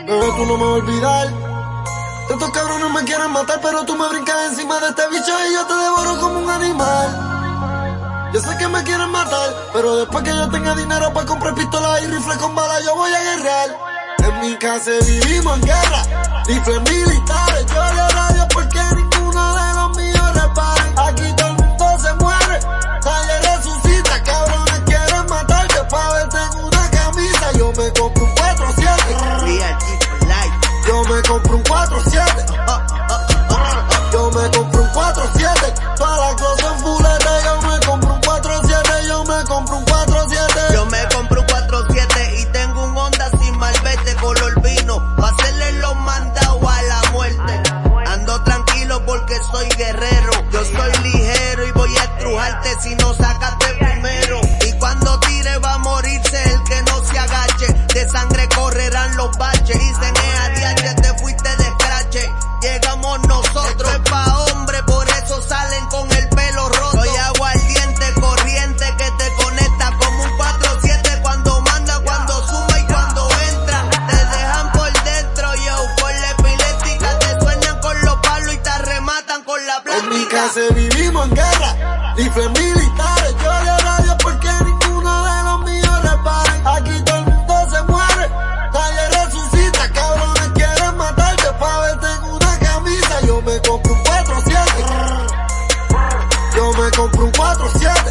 Bebé, tú no me vas a olvidar. Estos cabrones me quieren matar, pero tú me brincas encima de este bicho y yo te devoro como un animal. Yo sé que me quieren matar, pero después que yo tenga dinero para comprar pistolas y rifles con balas, yo voy a guerrear. En mi casa vivimos en guerra, rifles militares. Yo le radio porque ninguno de los míos reparan. Aquí todo el mundo se muere, nadie resucita. Cabrones quieren matarte pa' verte en una camisa. Yo me compro un 4-7. Yo me compro un 4-7. Yo me compro un 4-7. Todas las cosas fulete. Yo me compro un 4-7. Yo me compro un 4-7. Yo me compro un 4-7 y tengo un Honda sin malvete color vino. Pa' hacerle los mandados a la muerte. Ando tranquilo porque soy guerrero. Yo soy ligero y voy a estrujarte si no sacaste primero. Y cuando tire va a morirse el que no se agache. De sangre correrán los baches. Dicen te fuiste de escrache, llegamos nosotros. Esto es pa' hombre, por eso salen con el pelo roto. Soy aguardiente, corriente que te conecta como un 4-7. Cuando manda, cuando suma y cuando entra, te dejan por dentro, yo, por la epiléptica. Te sueñan con los palos y te rematan con la plástica. En mi casa vivimos en guerra, rifles militares. Yo le radio porque ninguno de los míos reparan. Aquí todo el mundo se muere, nadie resucita. Cabrones quieren matarte pa' verte en una camisa. Yo me compro un 4-7. Yo me compro un 4-7.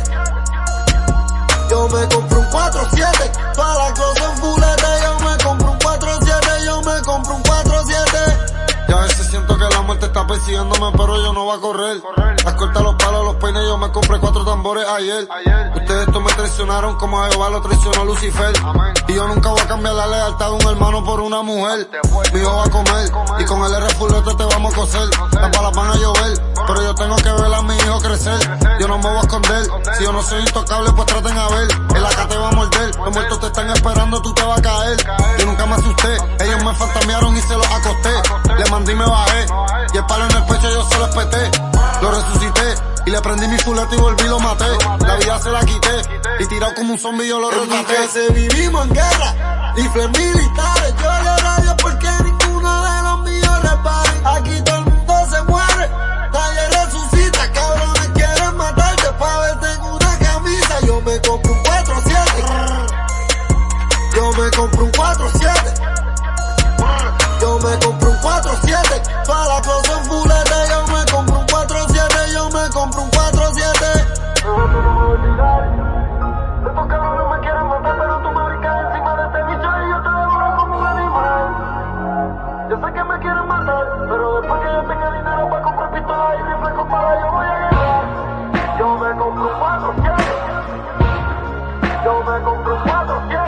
Yo me compro un 4-7. Todas las cosas fulete. Yo me compro un 4-7. Yo me compro un 4-7. Y a veces siento que la muerte está persiguiéndome, pero yo no voy a correr. Las cortas, los palos, los peines, yo me compré 4 tambores ayer. Ustedes me traicionaron como a Jehová lo traicionó Lucifer. Y yo nunca voy a cambiar la lealtad de un hermano por una mujer. Mi hijo va a comer y con el R fulete te vamos a coser. Las balas van a llover, pero yo tengo que ver a mi hijo crecer. Yo no me voy a esconder, si yo no soy intocable pues traten a ver. El AK te va a morder, los muertos te están esperando, tú te vas a caer. Yo nunca me asusté, ellos me fantasmearon y se los acosté. Le mandé y me bajé, y el palo en el pecho yo se lo espeté. Lo resucité, y le prendí mi fulete y volví y lo maté. La vida se la quité, y tirado como un zombie yo lo rescaté. En mi vivimos en guerra, rifles militares. Yo le radio porque ninguno de los míos reparan. Aquí todo el mundo se muere, nadie resucita. Cabrones quieren matarte pa' verte en una camisa. Yo me compro un 4-7. Yo me compro un 4-7. Yo me compro un 4-7. Todas las cosas fulete. Yo me compro un 4-7. Yo me compro un 4-7. Pero tú no me vas a olvidar. Estos cabrones me quieren matar, pero tú me brincas encima de este bicho y yo te devoro como un animal. Yo sé que me quieren matar, pero después que yo tenga dinero para comprar pistolas y rifles con balas, yo voy a guerrear. Yo me compro un 4-7. Yo me compro un 4-7.